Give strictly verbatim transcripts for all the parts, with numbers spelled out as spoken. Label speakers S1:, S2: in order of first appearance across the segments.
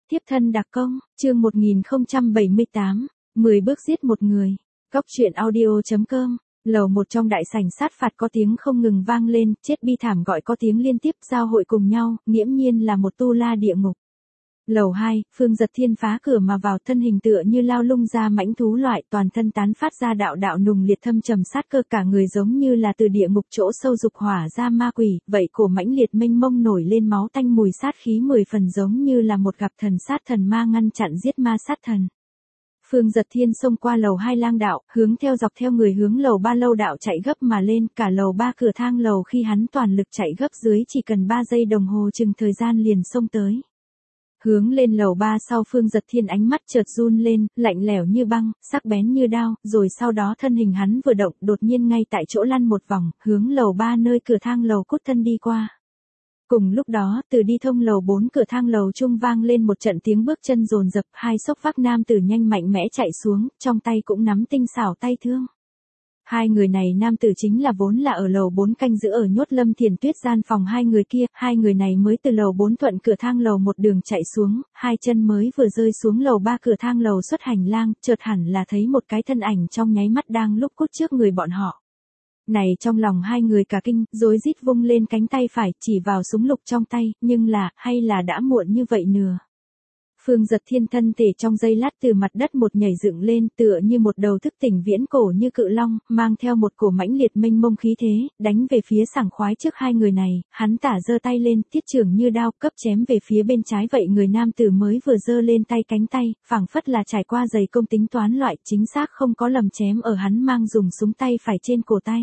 S1: Tiếp thân đặc công, chương một nghìn không trăm bảy mươi tám, mười bước giết một người. Góc truyện audio.com, lầu một trong đại sảnh sát phạt có tiếng không ngừng vang lên, chết bi thảm gọi có tiếng liên tiếp giao hội cùng nhau, nghiễm nhiên là một tu la địa ngục. Lầu hai, Phương Giật Thiên phá cửa mà vào, thân hình tựa như lao lung ra mãnh thú loại, toàn thân tán phát ra đạo đạo nùng liệt thâm trầm sát cơ, cả người giống như là từ địa ngục chỗ sâu dục hỏa ra ma quỷ, vậy cổ mãnh liệt mênh mông nổi lên máu tanh mùi sát khí mười phần giống như là một gặp thần sát thần ma ngăn chặn giết ma sát thần. Phương Giật Thiên xông qua lầu hai lang đạo, hướng theo dọc theo người hướng lầu ba lâu đạo chạy gấp mà lên, cả lầu ba cửa thang lầu khi hắn toàn lực chạy gấp dưới chỉ cần ba giây đồng hồ chừng thời gian liền xông tới. Hướng lên lầu ba sau Phương Giật Thiên ánh mắt chợt run lên, lạnh lẽo như băng, sắc bén như đao, rồi sau đó thân hình hắn vừa động, đột nhiên ngay tại chỗ lăn một vòng, hướng lầu ba nơi cửa thang lầu cút thân đi qua. Cùng lúc đó, từ đi thông lầu bốn cửa thang lầu trung vang lên một trận tiếng bước chân dồn dập, hai xốc vác nam tử nhanh mạnh mẽ chạy xuống, trong tay cũng nắm tinh xảo tay thương. Hai người này nam tử chính là vốn là ở lầu bốn canh giữ ở nhốt Lâm Thiền Tuyết gian phòng hai người kia, hai người này mới từ lầu bốn thuận cửa thang lầu một đường chạy xuống, hai chân mới vừa rơi xuống lầu ba cửa thang lầu xuất hành lang, chợt hẳn là thấy một cái thân ảnh trong nháy mắt đang lúc cút trước người bọn họ. Này trong lòng hai người cả kinh, rối rít vung lên cánh tay phải, chỉ vào súng lục trong tay, nhưng là, hay là đã muộn như vậy nửa. Phương Giật Thiên thân thể trong giây lát từ mặt đất một nhảy dựng lên, tựa như một đầu thức tỉnh viễn cổ như cự long, mang theo một cổ mãnh liệt mênh mông khí thế, đánh về phía sảng khoái trước hai người này, hắn tả giơ tay lên, thiết trưởng như đao, cấp chém về phía bên trái, vậy người nam tử mới vừa giơ lên tay cánh tay, phảng phất là trải qua dày công tính toán loại, chính xác không có lầm chém ở hắn mang dùng súng tay phải trên cổ tay.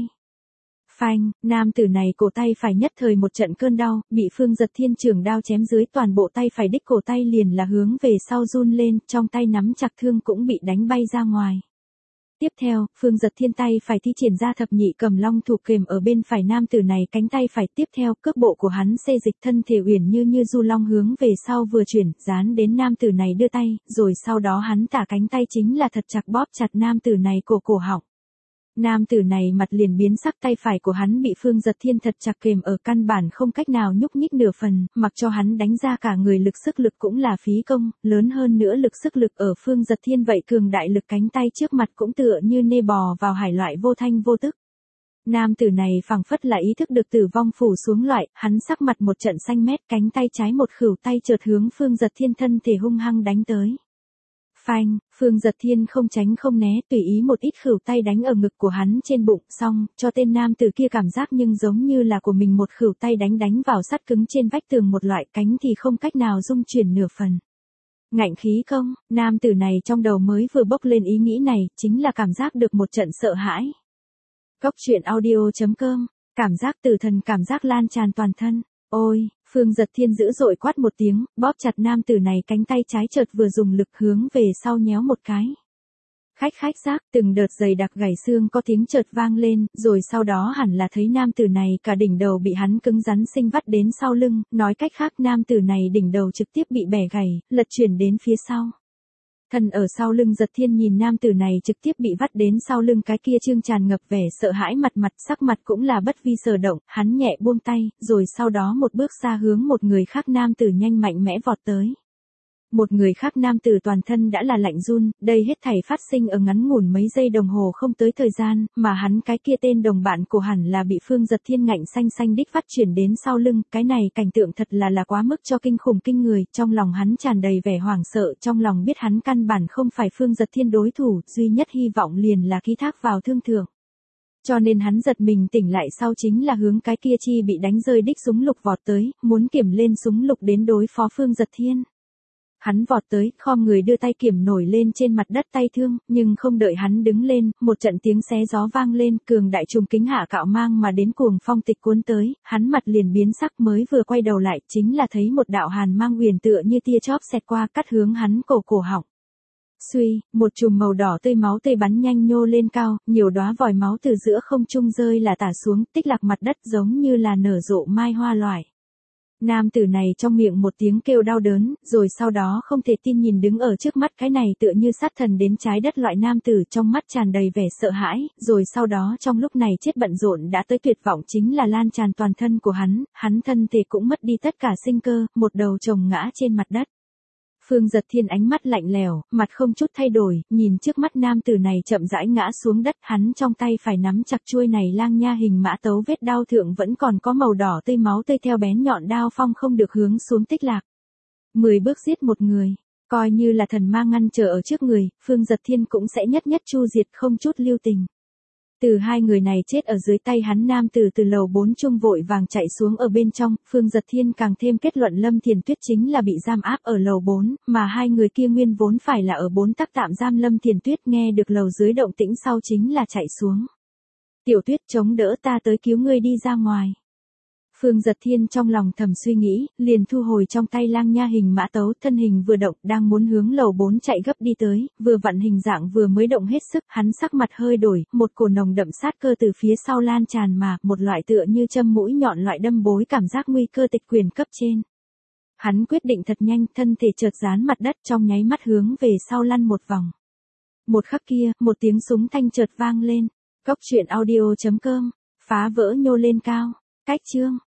S1: Phanh, nam tử này cổ tay phải nhất thời một trận cơn đau, bị Phương Giật Thiên trường đao chém dưới, toàn bộ tay phải đích cổ tay liền là hướng về sau run lên, trong tay nắm chặt thương cũng bị đánh bay ra ngoài. Tiếp theo, Phương Giật Thiên tay phải thi triển ra thập nhị cầm long thủ kềm ở bên phải nam tử này cánh tay phải, tiếp theo cước bộ của hắn xê dịch thân thể uyển như như du long hướng về sau vừa chuyển, dán đến nam tử này đưa tay, rồi sau đó hắn tả cánh tay chính là thật chặt bóp chặt nam tử này cổ cổ họng. Nam tử này mặt liền biến sắc, tay phải của hắn bị Phương Giật Thiên thật chặt kềm ở, căn bản không cách nào nhúc nhích nửa phần, mặc cho hắn đánh ra cả người lực sức lực cũng là phí công, lớn hơn nữa lực sức lực ở Phương Giật Thiên vậy cường đại lực cánh tay trước mặt cũng tựa như nê bò vào hải loại vô thanh vô tức. Nam tử này phảng phất là ý thức được tử vong phủ xuống loại, hắn sắc mặt một trận xanh mét, cánh tay trái một khửu tay chợt hướng Phương Giật Thiên thân thể hung hăng đánh tới. Phanh, Phương Giật Thiên không tránh không né, tùy ý một ít khửu tay đánh ở ngực của hắn trên bụng, xong, cho tên nam tử kia cảm giác nhưng giống như là của mình một khửu tay đánh đánh vào sắt cứng trên vách tường một loại, cánh thì không cách nào dung chuyển nửa phần. Ngạnh khí công, nam tử này trong đầu mới vừa bốc lên ý nghĩ này, chính là cảm giác được một trận sợ hãi. Góc truyện audio.com, cảm giác tử thần cảm giác lan tràn toàn thân. Ôi, Phương Giật Thiên dữ dội quát một tiếng, bóp chặt nam tử này cánh tay trái chợt vừa dùng lực hướng về sau nhéo một cái. Khách khách giác, từng đợt dày đặc gãy xương có tiếng chợt vang lên, rồi sau đó hẳn là thấy nam tử này cả đỉnh đầu bị hắn cứng rắn sinh vắt đến sau lưng, nói cách khác nam tử này đỉnh đầu trực tiếp bị bẻ gãy, lật chuyển đến phía sau. Thân ở sau lưng Giật Thiên nhìn nam tử này trực tiếp bị vắt đến sau lưng cái kia trương tràn ngập vẻ sợ hãi mặt mặt, sắc mặt cũng là bất vi sở động, hắn nhẹ buông tay, rồi sau đó một bước xa hướng một người khác nam tử nhanh mạnh mẽ vọt tới. Một người khác nam tử toàn thân đã là lạnh run, đây hết thảy phát sinh ở ngắn ngủn mấy giây đồng hồ không tới thời gian, mà hắn cái kia tên đồng bạn của hẳn là bị Phương Giật Thiên ngạnh xanh xanh đích vắt chuyển đến sau lưng, cái này cảnh tượng thật là là quá mức cho kinh khủng kinh người, trong lòng hắn tràn đầy vẻ hoảng sợ, trong lòng biết hắn căn bản không phải Phương Giật Thiên đối thủ, duy nhất hy vọng liền là ký thác vào thương thượng. Cho nên hắn giật mình tỉnh lại sau chính là hướng cái kia chi bị đánh rơi đích súng lục vọt tới, muốn kiểm lên súng lục đến đối phó Phương Giật Thiên. Hắn vọt tới, khom người đưa tay kiểm nổi lên trên mặt đất tay thương, nhưng không đợi hắn đứng lên, một trận tiếng xé gió vang lên, cường đại trùng kính hạ cạo mang mà đến cuồng phong tịch cuốn tới, hắn mặt liền biến sắc, mới vừa quay đầu lại, chính là thấy một đạo hàn mang huyền tựa như tia chóp xẹt qua, cắt hướng hắn cổ cổ họng. Suy, một chùm màu đỏ tươi máu tươi bắn nhanh nhô lên cao, nhiều đóa vòi máu từ giữa không trung rơi là tả xuống, tích lạc mặt đất giống như là nở rộ mai hoa loại. Nam tử này trong miệng một tiếng kêu đau đớn, rồi sau đó không thể tin nhìn đứng ở trước mắt cái này tựa như sát thần đến trái đất loại nam tử, trong mắt tràn đầy vẻ sợ hãi, rồi sau đó trong lúc này chết bận rộn đã tới tuyệt vọng chính là lan tràn toàn thân của hắn, hắn thân thể cũng mất đi tất cả sinh cơ, một đầu chồng ngã trên mặt đất. Phương Giật Thiên ánh mắt lạnh lẽo, mặt không chút thay đổi, nhìn trước mắt nam tử này chậm rãi ngã xuống đất, hắn trong tay phải nắm chặt chuôi này lang nha hình mã tấu, vết đao thượng vẫn còn có màu đỏ tươi máu tươi theo bén nhọn đao phong không được hướng xuống tích lạc. Mười bước giết một người, coi như là thần ma ngăn trở ở trước người, Phương Giật Thiên cũng sẽ nhất nhất chu diệt không chút lưu tình. Từ hai người này chết ở dưới tay hắn, nam tử từ lầu bốn trung vội vàng chạy xuống ở bên trong, Phương Giật Thiên càng thêm kết luận Lâm Thiền Tuyết chính là bị giam áp ở lầu bốn, mà hai người kia nguyên vốn phải là ở bốn tắc tạm giam. Lâm Thiền Tuyết nghe được lầu dưới động tĩnh sau chính là chạy xuống. Tiểu Tuyết, chống đỡ ta tới cứu ngươi đi ra ngoài. Phương Giật Thiên trong lòng thầm suy nghĩ, liền thu hồi trong tay lang nha hình mã tấu, thân hình vừa động, đang muốn hướng lầu bốn chạy gấp đi tới, vừa vặn hình dạng vừa mới động hết sức, hắn sắc mặt hơi đổi, một cổ nồng đậm sát cơ từ phía sau lan tràn mà, một loại tựa như châm mũi nhọn loại đâm bối cảm giác nguy cơ tịch quyền cấp trên. Hắn quyết định thật nhanh, thân thể chợt dán mặt đất, trong nháy mắt hướng về sau lăn một vòng. Một khắc kia, một tiếng súng thanh chợt vang lên. Cốc truyện audio chấm com, phá vỡ nhô lên cao. Cách chương